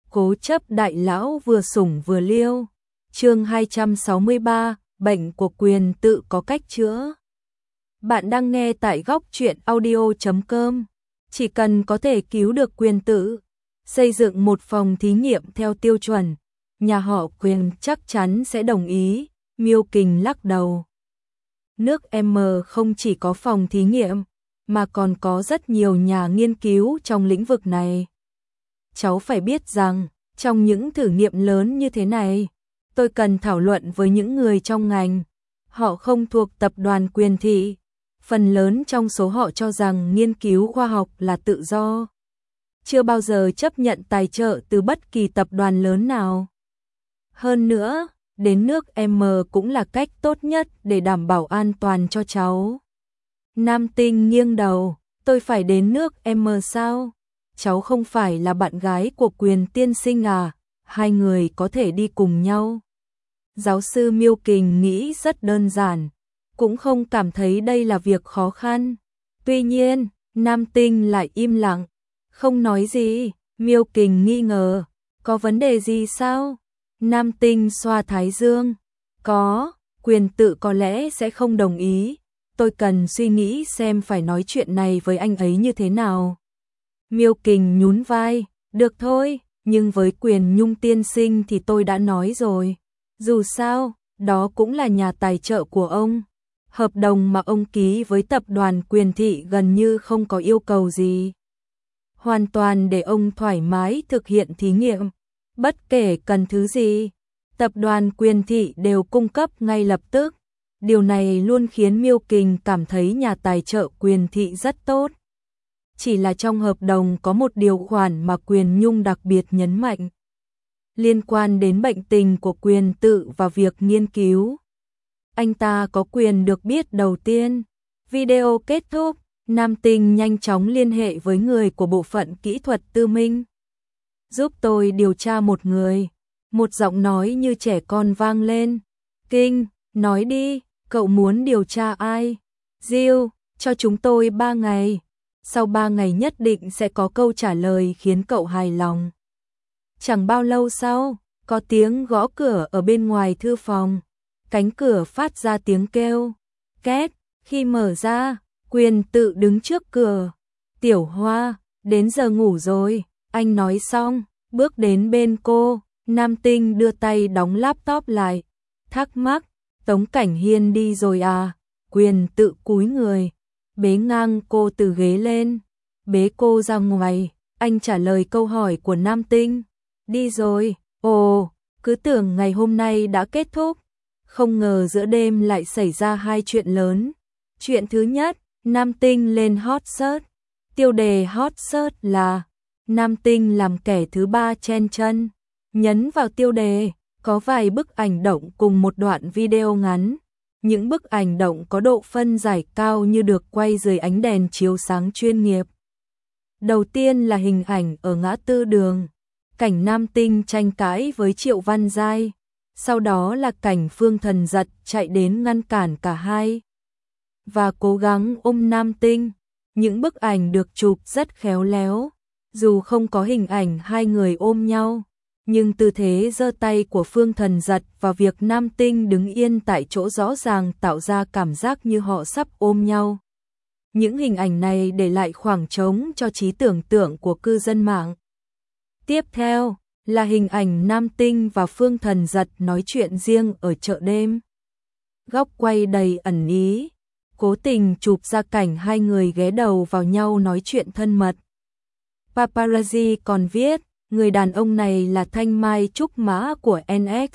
Cố chấp đại lão vừa sủng vừa liêu. Chương 263, bệnh của quyền tự có cách chữa. Bạn đang nghe tại góc truyện audio.com. Chỉ cần có thể cứu được quyền tự, xây dựng một phòng thí nghiệm theo tiêu chuẩn, nhà họ Quyền chắc chắn sẽ đồng ý. Miêu Kình lắc đầu. Nước M không chỉ có phòng thí nghiệm, mà còn có rất nhiều nhà nghiên cứu trong lĩnh vực này. Cháu phải biết rằng, trong những thử nghiệm lớn như thế này, tôi cần thảo luận với những người trong ngành. Họ không thuộc tập đoàn Quyền thị. Phần lớn trong số họ cho rằng nghiên cứu khoa học là tự do. Chưa bao giờ chấp nhận tài trợ từ bất kỳ tập đoàn lớn nào. Hơn nữa, đến nước M cũng là cách tốt nhất để đảm bảo an toàn cho cháu. Nam Tinh nghiêng đầu, tôi phải đến nước M sao? Cháu không phải là bạn gái của Quyền tiên sinh à? Hai người có thể đi cùng nhau. Giáo sư Miêu Kình nghĩ rất đơn giản, cũng không cảm thấy đây là việc khó khăn. Tuy nhiên, Nam Tinh lại im lặng, không nói gì. Miêu Kình nghi ngờ, có vấn đề gì sao? Nam Tinh xoa thái dương, có, Quyền tự có lẽ sẽ không đồng ý. Tôi cần suy nghĩ xem phải nói chuyện này với anh ấy như thế nào. Miêu Kình nhún vai, được thôi, nhưng với Quyền Nhung tiên sinh thì tôi đã nói rồi. Dù sao, đó cũng là nhà tài trợ của ông. Hợp đồng mà ông ký với tập đoàn Quyền thị gần như không có yêu cầu gì. Hoàn toàn để ông thoải mái thực hiện thí nghiệm. Bất kể cần thứ gì, tập đoàn Quyền thị đều cung cấp ngay lập tức. Điều này luôn khiến Miêu Kình cảm thấy nhà tài trợ Quyền thị rất tốt. Chỉ là trong hợp đồng có một điều khoản mà Quyền Nhung đặc biệt nhấn mạnh. Liên quan đến bệnh tình của Quyền tự và việc nghiên cứu. Anh ta có quyền được biết đầu tiên. Video kết thúc, Nam Tinh nhanh chóng liên hệ với người của bộ phận kỹ thuật tư minh. Giúp tôi điều tra một người. Một giọng nói như trẻ con vang lên. Kinh, nói đi, cậu muốn điều tra ai? Jill, cho chúng tôi 3 ngày. Sau 3 ngày nhất định sẽ có câu trả lời khiến cậu hài lòng. Chẳng bao lâu sau, có tiếng gõ cửa ở bên ngoài thư phòng. Cánh cửa phát ra tiếng kêu. Két, khi mở ra, Quyền tự đứng trước cửa. Tiểu Hoa, đến giờ ngủ rồi. Anh nói xong, bước đến bên cô. Nam Tinh đưa tay đóng laptop lại. Thắc mắc, Tống Cảnh Hiên đi rồi à? Quyền tự cúi người, bế ngang cô từ ghế lên, bế cô ra ngoài. Anh trả lời câu hỏi của Nam Tinh. Đi rồi. Ồ, cứ tưởng ngày hôm nay đã kết thúc. Không ngờ giữa đêm lại xảy ra 2 chuyện lớn. Chuyện thứ nhất, Nam Tinh lên hot search. Tiêu đề hot search là Nam Tinh làm kẻ thứ 3 chen chân. Nhấn vào tiêu đề, có vài bức ảnh động cùng một đoạn video ngắn. Những bức ảnh động có độ phân giải cao như được quay dưới ánh đèn chiếu sáng chuyên nghiệp. Đầu tiên là hình ảnh ở ngã tư đường, cảnh Nam Tinh tranh cãi với Triệu Văn Giai. Sau đó là cảnh Phương Thần Giật chạy đến ngăn cản cả hai và cố gắng ôm Nam Tinh. Những bức ảnh được chụp rất khéo léo, dù không có hình ảnh hai người ôm nhau, nhưng tư thế giơ tay của Phương Thần Giật và việc Nam Tinh đứng yên tại chỗ rõ ràng tạo ra cảm giác như họ sắp ôm nhau. Những hình ảnh này để lại khoảng trống cho trí tưởng tượng của cư dân mạng. Tiếp theo là hình ảnh Nam Tinh và Phương Thần Giật nói chuyện riêng ở chợ đêm. Góc quay đầy ẩn ý, cố tình chụp ra cảnh hai người ghé đầu vào nhau nói chuyện thân mật. Paparazzi còn viết, người đàn ông này là thanh mai trúc mã của NX.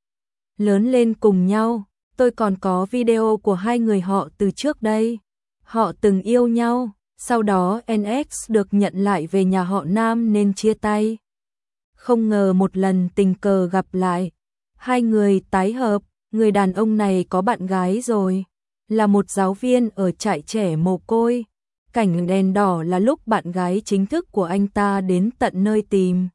Lớn lên cùng nhau, tôi còn có video của hai người họ từ trước đây. Họ từng yêu nhau, sau đó NX được nhận lại về nhà họ Nam nên chia tay. Không ngờ một lần tình cờ gặp lại, hai người tái hợp. Người đàn ông này có bạn gái rồi, là một giáo viên ở trại trẻ mồ côi. Cảnh đèn đỏ là lúc bạn gái chính thức của anh ta đến tận nơi tìm.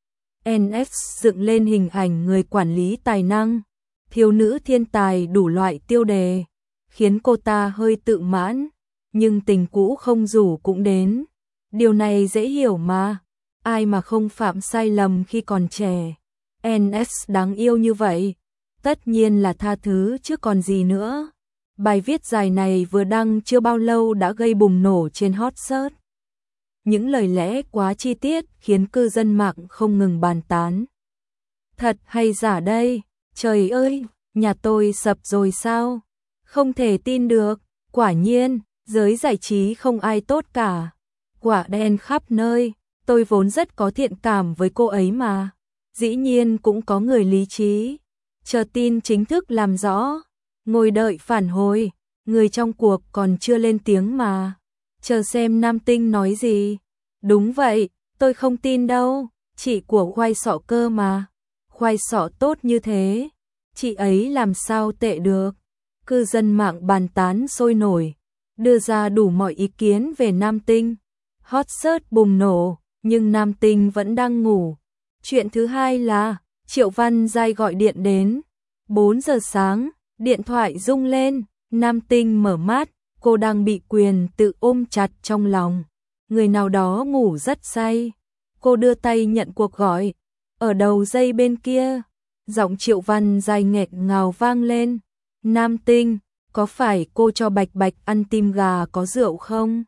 NX dựng lên hình ảnh người quản lý tài năng, thiếu nữ thiên tài đủ loại tiêu đề, khiến cô ta hơi tự mãn, nhưng tình cũ không rủ cũng đến. Điều này dễ hiểu mà. ai mà không phạm sai lầm khi còn trẻ. NS đáng yêu như vậy, tất nhiên là tha thứ chứ còn gì nữa. Bài viết dài này vừa đăng chưa bao lâu đã gây bùng nổ trên hot search. Những lời lẽ quá chi tiết khiến cư dân mạng không ngừng bàn tán. Thật hay giả đây? Trời ơi, nhà tôi sập rồi sao? Không thể tin được, quả nhiên, giới giải trí không ai tốt cả. Quả đen khắp nơi, tôi vốn rất có thiện cảm với cô ấy mà. Dĩ nhiên cũng có người lý trí. Chờ tin chính thức làm rõ, ngồi đợi phản hồi, người trong cuộc còn chưa lên tiếng mà. Chờ xem Nam Tinh nói gì. Đúng vậy, tôi không tin đâu, chị của Khoai Sọ cơ mà. Khoai Sọ tốt như thế, chị ấy làm sao tệ được. Cư dân mạng bàn tán sôi nổi, đưa ra đủ mọi ý kiến về Nam Tinh. Hot search bùng nổ, nhưng Nam Tinh vẫn đang ngủ. Chuyện thứ hai là, Triệu Văn Giai gọi điện đến. 4 giờ sáng, điện thoại rung lên, Nam Tinh mở mắt, cô đang bị Quyền Tự ôm chặt trong lòng. Người nào đó ngủ rất say. Cô đưa tay nhận cuộc gọi. Ở đầu dây bên kia, giọng Triệu Văn Giai nghẹt ngào vang lên. Nam Tinh, có phải cô cho Bạch Bạch ăn tim gà có rượu không?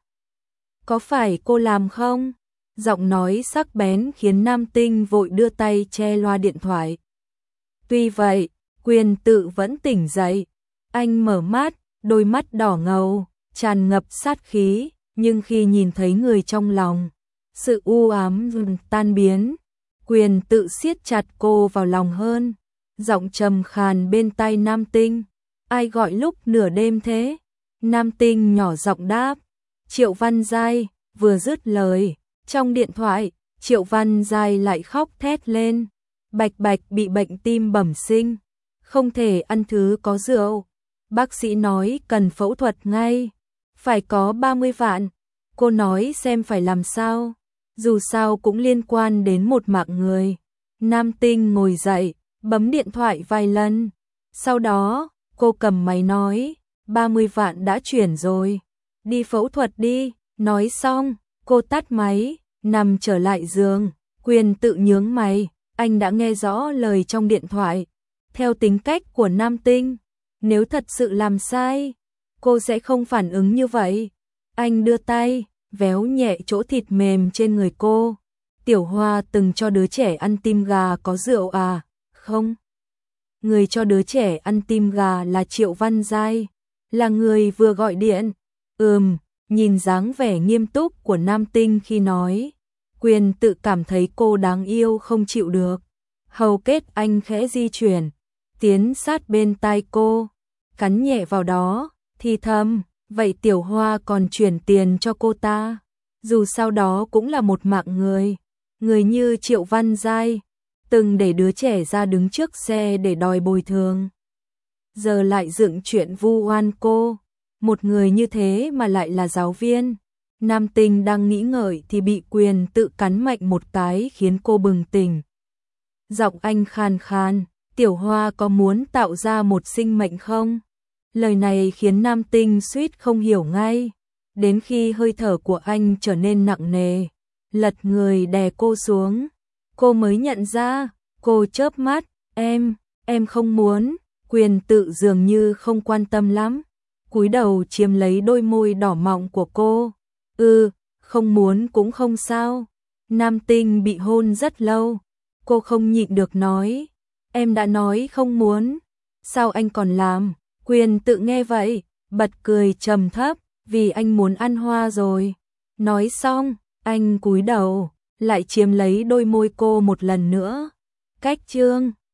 Có phải cô làm không? Giọng nói sắc bén khiến Nam Tinh vội đưa tay che loa điện thoại. Tuy vậy, Quyền Tự vẫn tỉnh dậy. Anh mở mắt, đôi mắt đỏ ngầu, tràn ngập sát khí, nhưng khi nhìn thấy người trong lòng, sự u ám tan biến. Quyền Tự siết chặt cô vào lòng hơn. Giọng trầm khàn bên tai Nam Tinh. Ai gọi lúc nửa đêm thế? Nam Tinh nhỏ giọng đáp. Triệu Văn Giai. Vừa dứt lời, trong điện thoại, Triệu Văn Giai lại khóc thét lên. Bạch Bạch bị bệnh tim bẩm sinh, không thể ăn thứ có rượu. Bác sĩ nói cần phẫu thuật ngay, phải có 30 vạn. Cô nói xem phải làm sao, dù sao cũng liên quan đến một mạng người. Nam Tinh ngồi dậy, bấm điện thoại vài lần. Sau đó, cô cầm máy nói, 30 vạn đã chuyển rồi, đi phẫu thuật đi. Nói xong, cô tắt máy, nằm trở lại giường. Quyền Tự nhướng mày, anh đã nghe rõ lời trong điện thoại. Theo tính cách của Nam Tinh, nếu thật sự làm sai, cô sẽ không phản ứng như vậy. Anh đưa tay, véo nhẹ chỗ thịt mềm trên người cô. Tiểu Hoa từng cho đứa trẻ ăn tim gà có rượu à? Không. Người cho đứa trẻ ăn tim gà là Triệu Văn Giai, là người vừa gọi điện. Nhìn dáng vẻ nghiêm túc của Nam Tinh khi nói, Quyền Tự cảm thấy cô đáng yêu không chịu được. Hầu kết anh khẽ di chuyển, tiến sát bên tai cô, cắn nhẹ vào đó, thì thầm, vậy Tiểu Hoa còn chuyển tiền cho cô ta. Dù sao đó cũng là một mạng người. Người như Triệu Văn Giai, từng để đứa trẻ ra đứng trước xe để đòi bồi thường. Giờ lại dựng chuyện vu oan cô. Một người như thế mà lại là giáo viên. Nam Tinh đang nghĩ ngợi thì bị Quyền Tự cắn mạnh một cái khiến cô bừng tỉnh. Giọng anh khàn khàn, Tiểu Hoa có muốn tạo ra một sinh mệnh không? Lời này khiến Nam Tinh suýt không hiểu ngay. Đến khi hơi thở của anh trở nên nặng nề, lật người đè cô xuống, cô mới nhận ra. Cô chớp mắt, em không muốn. Quyền Tự dường như không quan tâm lắm, cúi đầu chiếm lấy đôi môi đỏ mọng của cô. Không muốn cũng không sao. Nam Tinh bị hôn rất lâu, cô không nhịn được nói, em đã nói không muốn, sao anh còn làm? Quyền Tự nghe vậy, bật cười trầm thấp, vì anh muốn ăn hoa rồi. Nói xong, anh cúi đầu, lại chiếm lấy đôi môi cô một lần nữa. Cách chương